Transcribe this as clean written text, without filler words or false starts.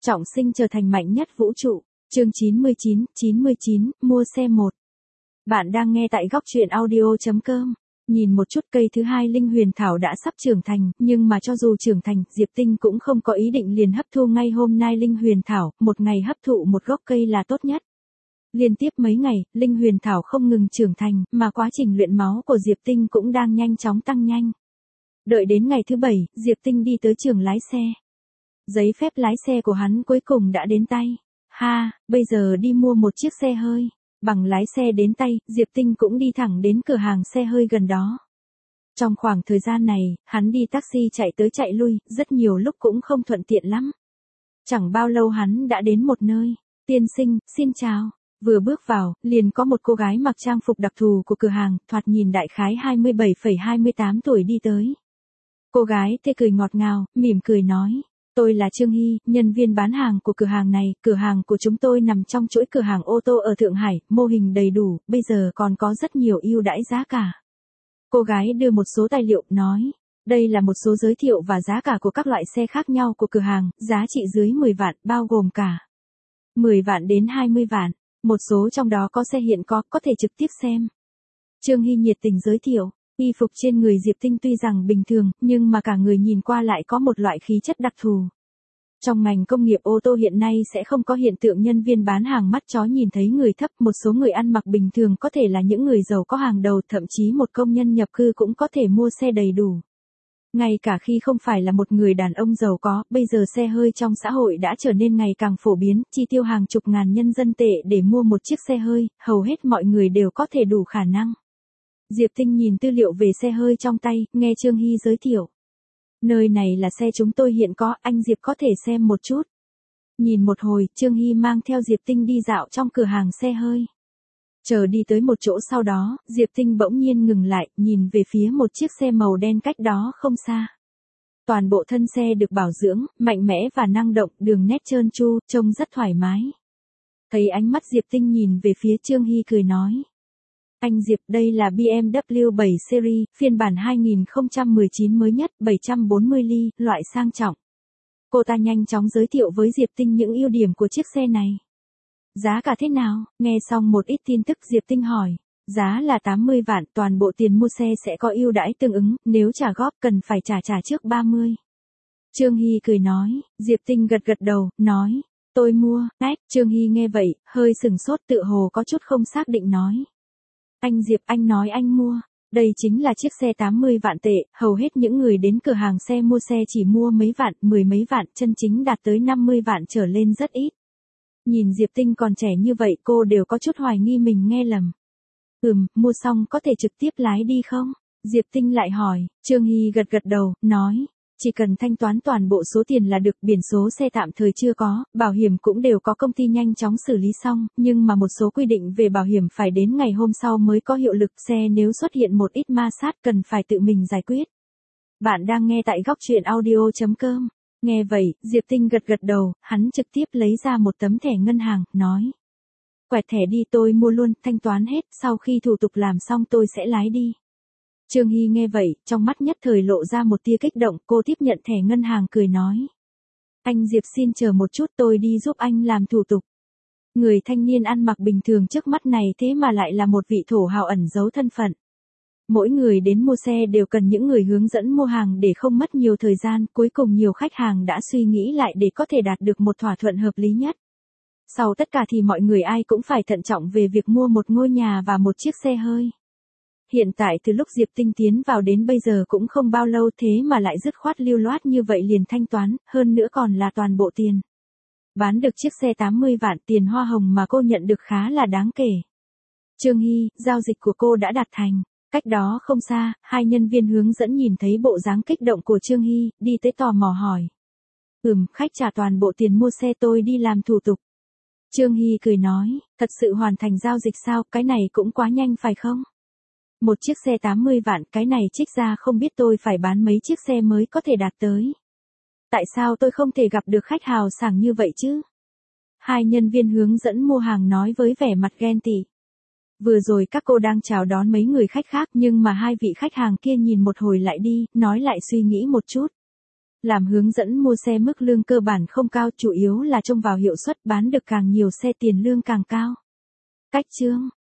Trọng sinh trở thành mạnh nhất vũ trụ. Chương 99, mua xe 1. Bạn đang nghe tại góc truyện audio.com. Nhìn một chút cây thứ hai linh huyền thảo đã sắp trưởng thành, nhưng mà cho dù trưởng thành, Diệp Tinh cũng không có ý định liền hấp thu ngay hôm nay linh huyền thảo, một ngày hấp thụ một gốc cây là tốt nhất. Liên tiếp mấy ngày, linh huyền thảo không ngừng trưởng thành, mà quá trình luyện máu của Diệp Tinh cũng đang nhanh chóng tăng nhanh. Đợi đến ngày thứ 7, Diệp Tinh đi tới trường lái xe. Giấy phép lái xe của hắn cuối cùng đã đến tay. Bây giờ đi mua một chiếc xe hơi. Bằng lái xe đến tay, Diệp Tinh cũng đi thẳng đến cửa hàng xe hơi gần đó. Trong khoảng thời gian này, hắn đi taxi chạy tới chạy lui, rất nhiều lúc cũng không thuận tiện lắm. Chẳng bao lâu hắn đã đến một nơi. Tiên sinh, xin chào. Vừa bước vào, liền có một cô gái mặc trang phục đặc thù của cửa hàng, thoạt nhìn đại khái 27,28 tuổi đi tới. Cô gái tê cười ngọt ngào, mỉm cười nói. Tôi là Trương Hy, nhân viên bán hàng của cửa hàng này, cửa hàng của chúng tôi nằm trong chuỗi cửa hàng ô tô ở Thượng Hải, mô hình đầy đủ, bây giờ còn có rất nhiều ưu đãi giá cả. Cô gái đưa một số tài liệu, nói, đây là một số giới thiệu và giá cả của các loại xe khác nhau của cửa hàng, giá trị dưới 10 vạn, bao gồm cả 10 vạn đến 20 vạn, một số trong đó có xe hiện có thể trực tiếp xem. Trương Hy nhiệt tình giới thiệu. Y phục trên người Diệp Tinh tuy rằng bình thường, nhưng mà cả người nhìn qua lại có một loại khí chất đặc thù. Trong ngành công nghiệp ô tô hiện nay sẽ không có hiện tượng nhân viên bán hàng mắt chó nhìn thấy người thấp, một số người ăn mặc bình thường có thể là những người giàu có hàng đầu, thậm chí một công nhân nhập cư cũng có thể mua xe đầy đủ. Ngay cả khi không phải là một người đàn ông giàu có, bây giờ xe hơi trong xã hội đã trở nên ngày càng phổ biến, chi tiêu hàng chục ngàn nhân dân tệ để mua một chiếc xe hơi, hầu hết mọi người đều có thể đủ khả năng. Diệp Tinh nhìn tư liệu về xe hơi trong tay, nghe Trương Hy giới thiệu. Nơi này là xe chúng tôi hiện có, anh Diệp có thể xem một chút. Nhìn một hồi, Trương Hy mang theo Diệp Tinh đi dạo trong cửa hàng xe hơi. Chờ đi tới một chỗ sau đó, Diệp Tinh bỗng nhiên ngừng lại, nhìn về phía một chiếc xe màu đen cách đó không xa. Toàn bộ thân xe được bảo dưỡng, mạnh mẽ và năng động, đường nét trơn tru, trông rất thoải mái. Thấy ánh mắt Diệp Tinh nhìn về phía Trương Hy cười nói. Anh Diệp, đây là BMW 7 Series, phiên bản 2019 mới nhất, 740 ly, loại sang trọng. Cô ta nhanh chóng giới thiệu với Diệp Tinh những ưu điểm của chiếc xe này. Giá cả thế nào? Nghe xong một ít tin tức Diệp Tinh hỏi. Giá là 80 vạn, toàn bộ tiền mua xe sẽ có ưu đãi tương ứng, nếu trả góp cần phải trả trước 30. Trương Hy cười nói, Diệp Tinh gật đầu, nói, tôi mua, Trương Hy nghe vậy, hơi sừng sốt tự hồ có chút không xác định nói. Anh Diệp, anh nói anh mua, đây chính là chiếc xe 80 vạn tệ, hầu hết những người đến cửa hàng xe mua xe chỉ mua mấy vạn, mười mấy vạn, chân chính đạt tới 50 vạn trở lên rất ít. Nhìn Diệp Tinh còn trẻ như vậy cô đều có chút hoài nghi mình nghe lầm. Mua xong có thể trực tiếp lái đi không? Diệp Tinh lại hỏi, Trương Hy gật đầu, nói. Chỉ cần thanh toán toàn bộ số tiền là được, biển số xe tạm thời chưa có, bảo hiểm cũng đều có công ty nhanh chóng xử lý xong, nhưng mà một số quy định về bảo hiểm phải đến ngày hôm sau mới có hiệu lực, xe nếu xuất hiện một ít ma sát cần phải tự mình giải quyết. Bạn đang nghe tại góc truyện audio.com. Nghe vậy, Diệp Tinh gật đầu, hắn trực tiếp lấy ra một tấm thẻ ngân hàng, nói. Quẹt thẻ đi, tôi mua luôn, thanh toán hết, sau khi thủ tục làm xong tôi sẽ lái đi. Trương Hy nghe vậy, trong mắt nhất thời lộ ra một tia kích động, cô tiếp nhận thẻ ngân hàng cười nói. Anh Diệp xin chờ một chút, tôi đi giúp anh làm thủ tục. Người thanh niên ăn mặc bình thường trước mắt này thế mà lại là một vị thổ hào ẩn giấu thân phận. Mỗi người đến mua xe đều cần những người hướng dẫn mua hàng để không mất nhiều thời gian, cuối cùng nhiều khách hàng đã suy nghĩ lại để có thể đạt được một thỏa thuận hợp lý nhất. Sau tất cả thì mọi người ai cũng phải thận trọng về việc mua một ngôi nhà và một chiếc xe hơi. Hiện tại từ lúc Diệp Tinh tiến vào đến bây giờ cũng không bao lâu thế mà lại dứt khoát lưu loát như vậy liền thanh toán, hơn nữa còn là toàn bộ tiền. Bán được chiếc xe 80 vạn, tiền hoa hồng mà cô nhận được khá là đáng kể. Trương Hy, giao dịch của cô đã đạt thành. Cách đó không xa, hai nhân viên hướng dẫn nhìn thấy bộ dáng kích động của Trương Hy, đi tới tò mò hỏi. Khách trả toàn bộ tiền mua xe tôi đi làm thủ tục. Trương Hy cười nói, thật sự hoàn thành giao dịch sao, cái này cũng quá nhanh phải không? Một chiếc xe 80 vạn, cái này trích ra không biết tôi phải bán mấy chiếc xe mới có thể đạt tới. Tại sao tôi không thể gặp được khách hào sảng như vậy chứ? Hai nhân viên hướng dẫn mua hàng nói với vẻ mặt ghen tị. Vừa rồi các cô đang chào đón mấy người khách khác nhưng mà hai vị khách hàng kia nhìn một hồi lại đi, nói lại suy nghĩ một chút. Làm hướng dẫn mua xe mức lương cơ bản không cao, chủ yếu là trông vào hiệu suất bán được càng nhiều xe tiền lương càng cao. Cách chương